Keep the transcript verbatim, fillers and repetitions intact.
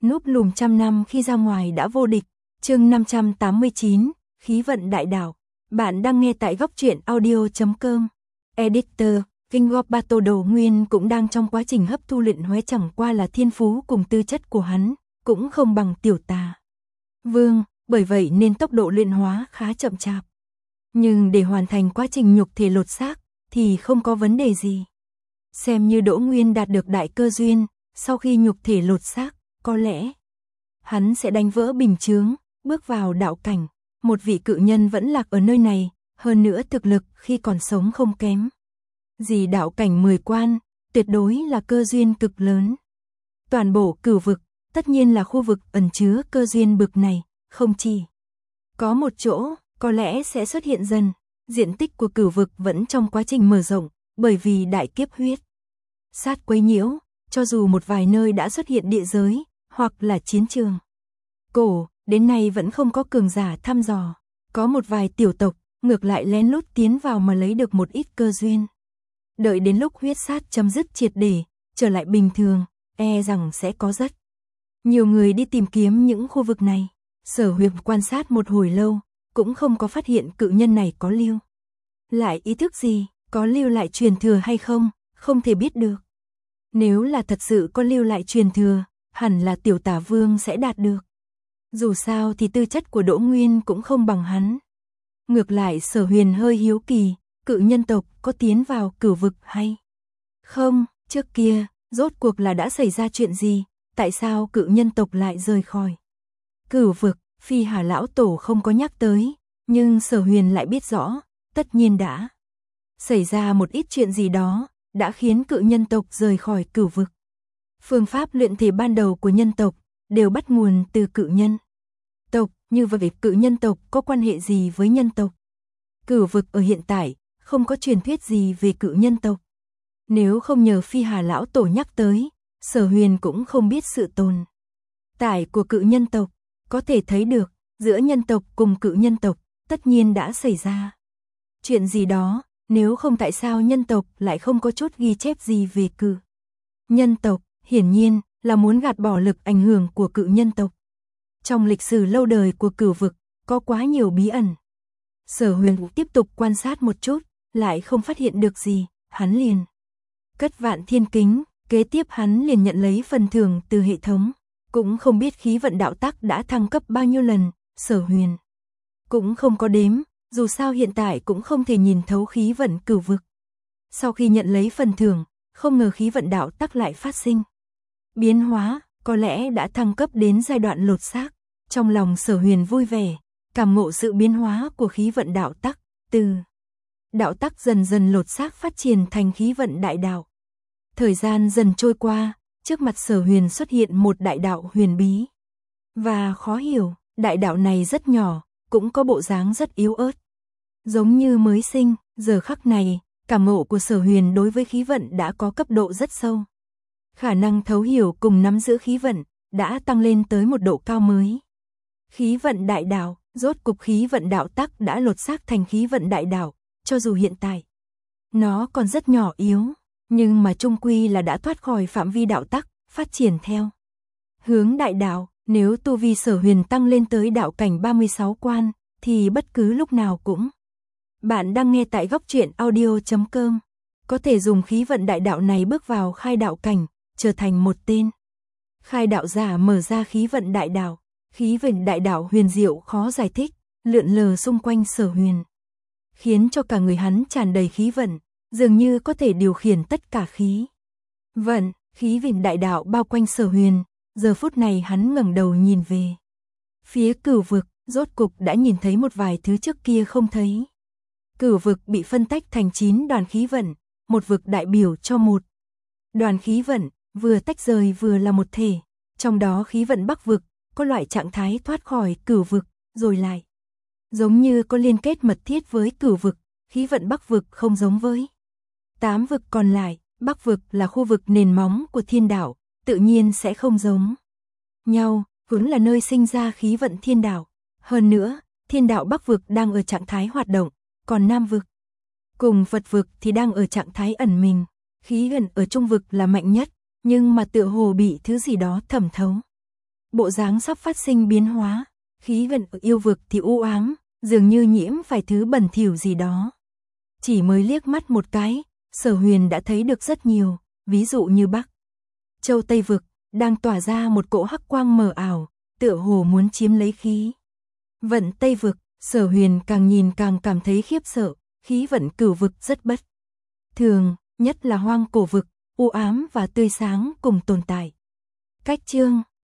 Núp lùm trăm năm khi ra ngoài đã vô địch. Chương năm trăm tám mươi chín, khí vận đại đảo. Bạn đang nghe tại góc truyện audio chấm com. Editor, King of Battle Đồ Nguyên cũng đang trong quá trình hấp thu luyện hóa, chẳng qua là thiên phú cùng tư chất của hắn cũng không bằng Tiểu Tà Vương, bởi vậy nên tốc độ luyện hóa khá chậm chạp. Nhưng để hoàn thành quá trình nhục thể lột xác thì không có vấn đề gì. Xem như Đỗ Nguyên đạt được đại cơ duyên, sau khi nhục thể lột xác, có lẽ hắn sẽ đánh vỡ bình chướng, bước vào đạo cảnh. Một vị cự nhân vẫn lạc ở nơi này, hơn nữa thực lực khi còn sống không kém. Gì đạo cảnh mười quan, tuyệt đối là cơ duyên cực lớn. Toàn bộ cửu vực, tất nhiên là khu vực ẩn chứa cơ duyên bực này, không chỉ có một chỗ, có lẽ sẽ xuất hiện dần. Diện tích của cửu vực vẫn trong quá trình mở rộng, bởi vì đại kiếp huyết sát quấy nhiễu, cho dù một vài nơi đã xuất hiện địa giới, hoặc là chiến trường cổ, đến nay vẫn không có cường giả thăm dò. Có một vài tiểu tộc, ngược lại lén lút tiến vào mà lấy được một ít cơ duyên. Đợi đến lúc huyết sát chấm dứt triệt để, trở lại bình thường, e rằng sẽ có rất nhiều người đi tìm kiếm những khu vực này. Sở Huyền quan sát một hồi lâu, cũng không có phát hiện cự nhân này có lưu lại ý thức gì, có lưu lại truyền thừa hay không, không thể biết được. Nếu là thật sự có lưu lại truyền thừa, hẳn là Tiểu Tà Vương sẽ đạt được. Dù sao thì tư chất của Đỗ Nguyên cũng không bằng hắn. Ngược lại Sở Huyền hơi hiếu kỳ, cự nhân tộc có tiến vào cửu vực hay không, trước kia, rốt cuộc là đã xảy ra chuyện gì, tại sao cự nhân tộc lại rời khỏi cửu vực. Phi Hà lão tổ không có nhắc tới, nhưng Sở Huyền lại biết rõ, tất nhiên đã xảy ra một ít chuyện gì đó, đã khiến cự nhân tộc rời khỏi cửu vực. Phương pháp luyện thể ban đầu của nhân tộc đều bắt nguồn từ cự nhân tộc, như vậy cự nhân tộc có quan hệ gì với nhân tộc? Cửu vực ở hiện tại không có truyền thuyết gì về cự nhân tộc. Nếu không nhờ Phi Hà lão tổ nhắc tới, Sở Huyền cũng không biết sự tồn tại của cự nhân tộc. Có thể thấy được, giữa nhân tộc cùng cự nhân tộc, tất nhiên đã xảy ra chuyện gì đó, nếu không tại sao nhân tộc lại không có chút ghi chép gì về cự nhân tộc, hiển nhiên là muốn gạt bỏ lực ảnh hưởng của cự nhân tộc. Trong lịch sử lâu đời của cửu vực, có quá nhiều bí ẩn. Sở Huyền tiếp tục quan sát một chút, lại không phát hiện được gì, hắn liền cất Vạn Thiên Kính, kế tiếp hắn liền nhận lấy phần thưởng từ hệ thống. Cũng không biết khí vận đạo tắc đã thăng cấp bao nhiêu lần, Sở Huyền cũng không có đếm, dù sao hiện tại cũng không thể nhìn thấu khí vận cửu vực. Sau khi nhận lấy phần thưởng, không ngờ khí vận đạo tắc lại phát sinh biến hóa, có lẽ đã thăng cấp đến giai đoạn lột xác. Trong lòng Sở Huyền vui vẻ, cảm ngộ sự biến hóa của khí vận đạo tắc, từ đạo tắc dần dần lột xác phát triển thành khí vận đại đạo. Thời gian dần trôi qua, trước mặt Sở Huyền xuất hiện một đại đạo huyền bí và khó hiểu. Đại đạo này rất nhỏ, cũng có bộ dáng rất yếu ớt, giống như mới sinh. Giờ khắc này, cảm ngộ của Sở Huyền đối với khí vận đã có cấp độ rất sâu. Khả năng thấu hiểu cùng nắm giữ khí vận đã tăng lên tới một độ cao mới. Khí vận đại đạo, rốt cục khí vận đạo tắc đã lột xác thành khí vận đại đạo, cho dù hiện tại nó còn rất nhỏ yếu, nhưng mà chung quy là đã thoát khỏi phạm vi đạo tắc, phát triển theo hướng đại đạo. Nếu tu vi Sở Huyền tăng lên tới đạo cảnh ba mươi sáu quan, thì bất cứ lúc nào cũng. Bạn đang nghe tại góc truyện audio chấm com. Có thể dùng khí vận đại đạo này bước vào khai đạo cảnh, trở thành một tên khai đạo giả, mở ra khí vận đại đạo. Khí vận đại đạo huyền diệu khó giải thích, lượn lờ xung quanh Sở Huyền, khiến cho cả người hắn tràn đầy khí vận, dường như có thể điều khiển tất cả khí vận. Khí vận đại đạo bao quanh Sở Huyền. Giờ phút này hắn ngẩng đầu nhìn về phía cửu vực, rốt cục đã nhìn thấy một vài thứ trước kia không thấy. Cửu vực bị phân tách thành chín đoàn khí vận, một vực đại biểu cho một đoàn khí vận, vừa tách rời vừa là một thể. Trong đó khí vận Bắc vực có loại trạng thái thoát khỏi cửu vực, rồi lại giống như có liên kết mật thiết với cửu vực. Khí vận Bắc vực không giống với tám vực còn lại. Bắc vực là khu vực nền móng của thiên đạo, tự nhiên sẽ không giống nhau, vốn là nơi sinh ra khí vận thiên đạo. Hơn nữa, thiên đạo Bắc vực đang ở trạng thái hoạt động, còn Nam vực cùng Phật vực thì đang ở trạng thái ẩn mình. Khí vận ở trung vực là mạnh nhất, nhưng mà tựa hồ bị thứ gì đó thẩm thấu. bộ dáng sắp phát sinh biến hóa, khí vận ở yêu vực thì u ám, dường như nhiễm phải thứ bẩn thỉu gì đó. Chỉ mới liếc mắt một cái, Sở Huyền đã thấy được rất nhiều, ví dụ như Bắc Châu Tây vực đang tỏa ra một cỗ hắc quang mờ ảo, tựa hồ muốn chiếm lấy khí vận Tây vực. Sở Huyền càng nhìn càng cảm thấy khiếp sợ, khí vận Cửu vực rất bất thường, nhất là Hoang Cổ vực, u ám và tươi sáng cùng tồn tại. Cách chương